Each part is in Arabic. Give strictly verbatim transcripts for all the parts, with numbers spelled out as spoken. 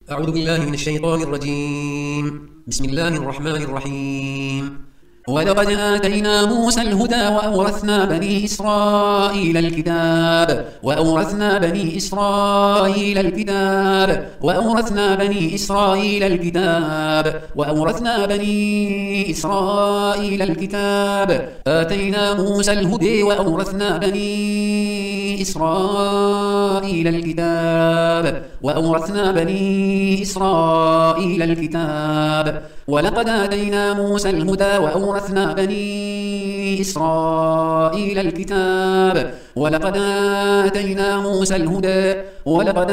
أعوذ بالله من الشيطان الرجيم. بسم الله الرحمن الرحيم. ولقد آتينا موسى الهدى وأورثنا بني إسرائيل الكتاب وأورثنا بني إسرائيل الكتاب وأورثنا بني إسرائيل الكتاب وأورثنا بني إسرائيل الكتاب آتينا موسى الهدى وأورثنا بني إسرائيل الكتاب وأورثنا بني إسرائيل الكتاب ولقد آتينا موسى الهدى وأورثنا بني إسرائيل الكتاب ولقد آتينا موسى الهدى ولقد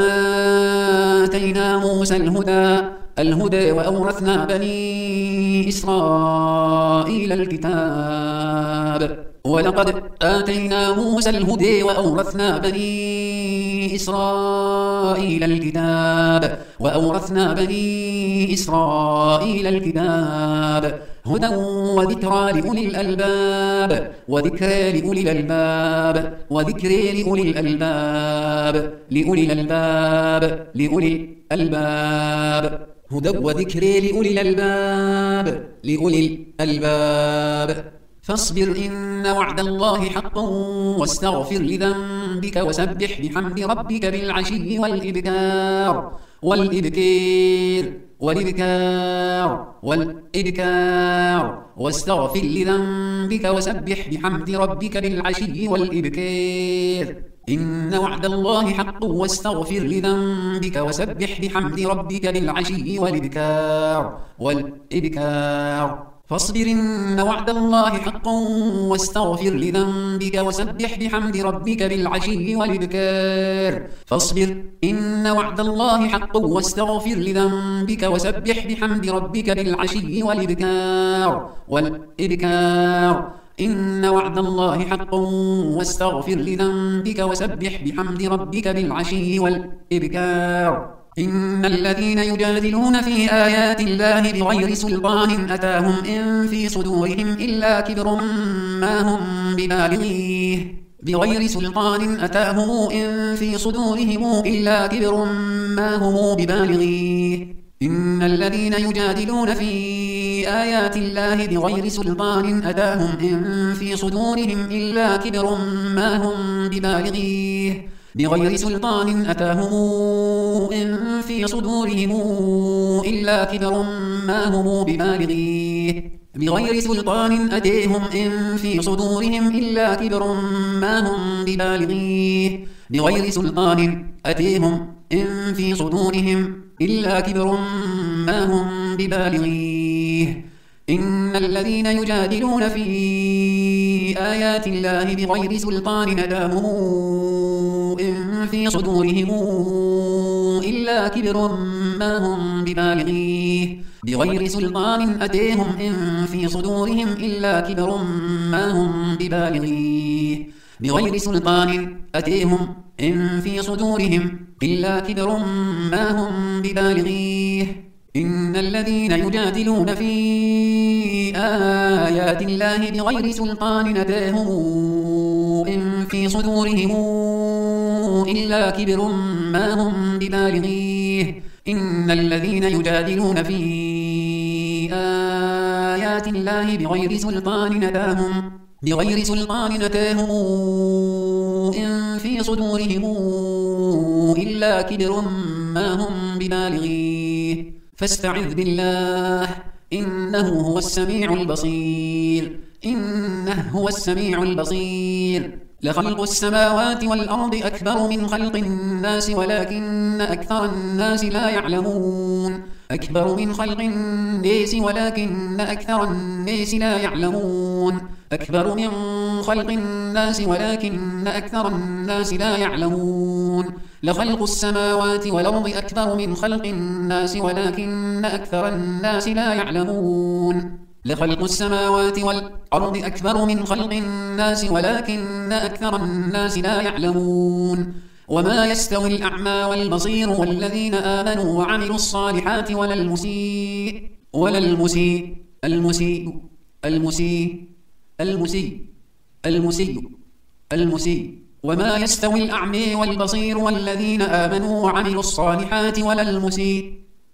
آتينا موسى الهدى الهدى وأورثنا بني إسرائيل الكتاب ولقد آتينا موسى الهدى وأورثنا بني إسرائيل الكتاب وأورثنا بني إسرائيل الكتاب هدى وذكرى لأولي الألباب وذكرى لأولي الألباب وذكرى لأولي الألباب لأولي الألباب لأولي الألباب هدى وذكرى لأولي الألباب لأولي الألباب فاصبر إن وعد الله حق واستغفر لذنبك وسبح بحمد ربك بالعشي والإبكار والإبكار والإبكار والإبكار واستغفر لذنبك وسبح بحمد ربك بالعشي والإبكار إن وعد الله حق واستغفر لذنبك وسبح بحمد ربك بالعشي والإبكار والإبكار فاصبر إن وعد الله حق واستغفر لذنبك وسبح بحمد ربك بالعشي والإبكار فاصبر إن وعد الله حق واستغفر لذنبك وسبح بحمد ربك بالعشي والإبكار والإبكار إن وعد الله حق واستغفر لذنبك وسبح بحمد ربك بالعشي والإبكار إن الذين يجادلون في آيات الله بغير سلطان أتاهم إن في صدورهم إلا كبر ما هم ببالغيه بغير سلطان أتاهم إن في صدورهم إلا كبر ما هم ببالغيه إن الذين يجادلون في آيات الله بغير سلطان أتاهم إن في صدورهم إلا كبر ما هم ببالغيه بغير سلطان أتاهم إن في صدورهم إلا كبر ما هم ببالغيه بغير سلطان أتيهم إن في صدورهم إلا كبر ما هم ببالغيه بغير سلطان أتيهم إن في صدورهم إلا كبر ما هم ببالغيه إن الذين يجادلون في آيات الله بغير سلطان أتاهم إن في صدورهم إلا كبر ما هم ببالغيه بغير سلطان أتيهم إن في صدورهم إلا كبر ما هم ببالغيه بغير سلطان أتيهم إن في صدورهم إلا كبر ما هم ببالغيه إن الذين يجادلون في آيات الله بغير سلطان أتاهم إن في صدورهم إلا كبر ما هم ببالغيه إن الذين يجادلون في آيات الله بغير سلطان أتاهم بغير سلطان أتاهم إن في صدورهم إلا كبر ما هم ببالغيه فاستعذ بالله إنه هو السميع البصير إنه هو السميع البصير لخلق السماوات والأرض أكبر من خلق الناس ولكن أكثر الناس لا يعلمون أكبر من خلق الناس ولكن أكثر الناس لا يعلمون أكبر من خلق الناس ولكن أكثر الناس لا يعلمون لخلق السماوات والأرض أكبر من خلق الناس ولكن أكثر الناس لا يعلمون لخلق السماوات والأرض أكبر من خلق الناس ولكن أكثر الناس لا يعلمون وما يستوي الأعمى والبصير والذين آمنوا وعملوا الصالحات ولا المسيء ولا المسيء المسيء المسيء المسيء المسيء المسيء وما يستوي الأعمى والبصير والذين آمنوا وعملوا الصالحات ولا المسيء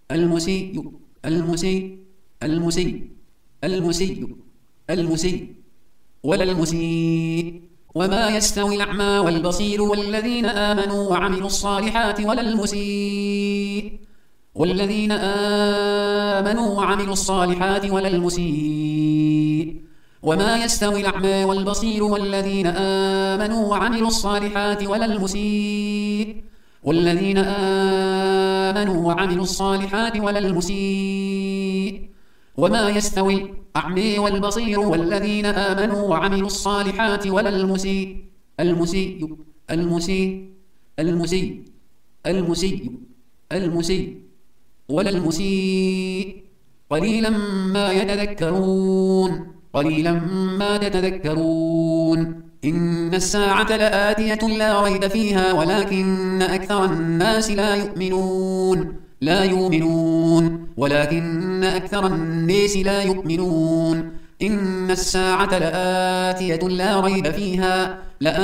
المسيء المسيء المسيء المسيء المسيء ولا المسيء وما يستوي الأعمى والبصير والذين آمنوا وعملوا الصالحات ولا المسيء والذين آمنوا وعملوا الصالحات ولا المسيء وما يستوي الأعمى والبصير والذين آمنوا وعملوا الصالحات ولا المسيء والذين آمنوا وعملوا الصالحات ولا المسيء وما يستوي الأعمى والبصير والذين آمنوا وعملوا الصالحات ولا المسيء المسيء المسيء المسيء المسيء المسيء ولا المسيء قليلا ما يتذكرون قليلا ما تتذكرون إن الساعة لآتية لا ريب فيها ولكن أكثر الناس لا يؤمنون لا يؤمنون ولكن أكثر الناس لا يؤمنون إن الساعة لآتية لا ريب فيها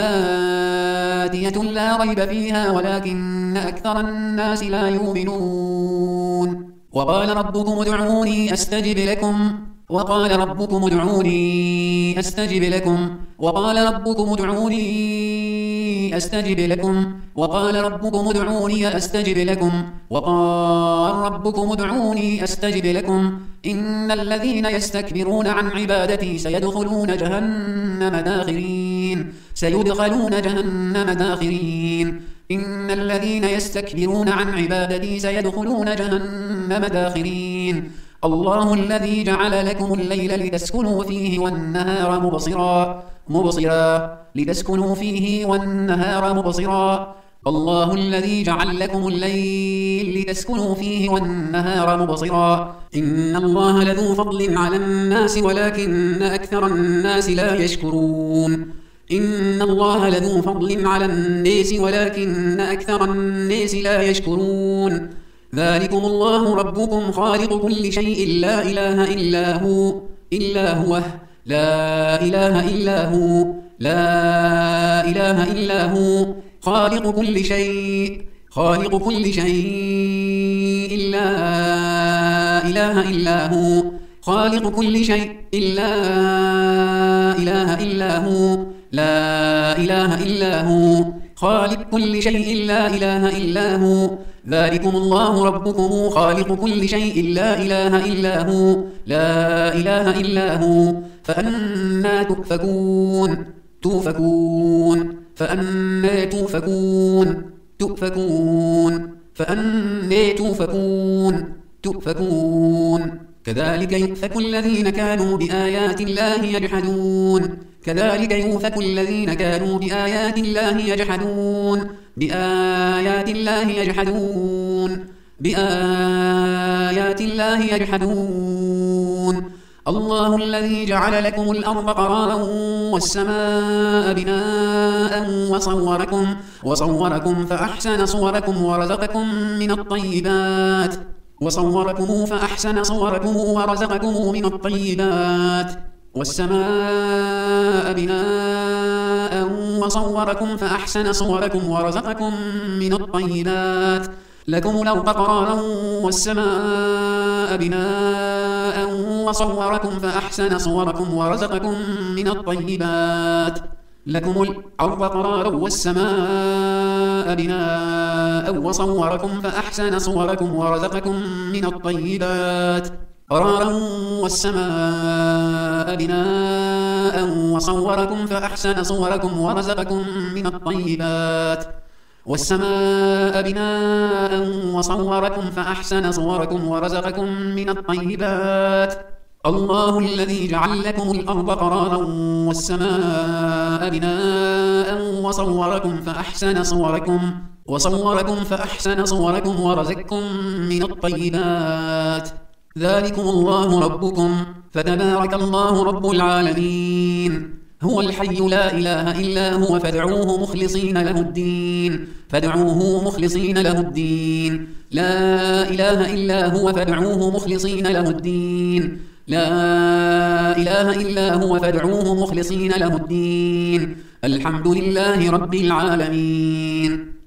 لآتية لا ريب فيها ولكن أكثر الناس لا يؤمنون وقال ربكم ادعوني أستجب لكم وقال ربكم ادعوني أستجب لكم وقال ربكم ادعوني أستجب لكم وقال ربكم ادعوني أستجب لكم وقال ربكم ادعوني أستجب لكم إن الذين يستكبرون عن عبادتي سيدخلون جهنم داخرين سيدخلون جهنم داخرين إن الذين يستكبرون عن عبادتي سيدخلون جهنم داخرين الله الذي جعل لكم الليل لتسكنوا فيه والنهار مبصرا مبصرا لتسكنوا فيه والنهار مبصرا الله الذي جعل لكم الليل لتسكنوا فيه والنهار مبصرا إن الله لذو فضل على الناس ولكن أكثر الناس لا يشكرون إن الله لذو فضل على الناس ولكن أكثر الناس لا يشكرون ذلكم الله ربكم خالق كل شيء لا إله إلا هو إلا هو لا إله إلا هو لا إله إلا هو خالق كل شيء خالق كل شيء لا إله إلا هو خالق كل شيء لا إله إلا هو لا إله إلا هو خالق كل شيء لا إله إلا هو ذلكم الله ربكم خالق كل شيء لا إله إلا هو لا إله إلا هو فأنا تؤفكون تؤفكون فأنا تؤفكون تؤفكون فأنا تؤفكون تؤفكون كذلك يؤفك الذين كانوا بآيات الله يجحدون كذلك يؤفك الذين كانوا بآيات الله يجحدون بآيات الله يجحدون بآيات الله يجحدون الله الذي جعل لكم الأرض قرارا والسماء بناء وصوركم وصوركم فأحسن صوركم ورزقكم من الطيبات وصوركم فأحسن صوركم ورزقكم من الطيبات والسماء بناء وصوركم فأحسن صوركم ورزقكم من الطيبات لكم الأرض قرارا والسماء بناء وصوركم فأحسن صوركم ورزقكم من الطيبات لكم الأرض قرارا والسماء بناء وصوركم فأحسن صوركم ورزقكم من الطيبات قرارا والسماء بناء وصوركم فأحسن صوركم ورزقكم من الطيبات والسماء بناء وصوركم فأحسن صوركم ورزقكم من الطيبات الله الذي جعل لكم الأرض قرارا والسماء بناء وصوركم فأحسن صوركم وصوركم فأحسن صوركم ورزقكم من الطيبات ذلكم الله ربكم فتبارك الله رب العالمين هو الحي لا إله إلا هو فادعوه مخلصين له الدين فادعوه مخلصين له الدين لا إله إلا هو فادعوه مخلصين له الدين لا إله إلا هو فادعوه مخلصين له الدين الحمد لله رب العالمين.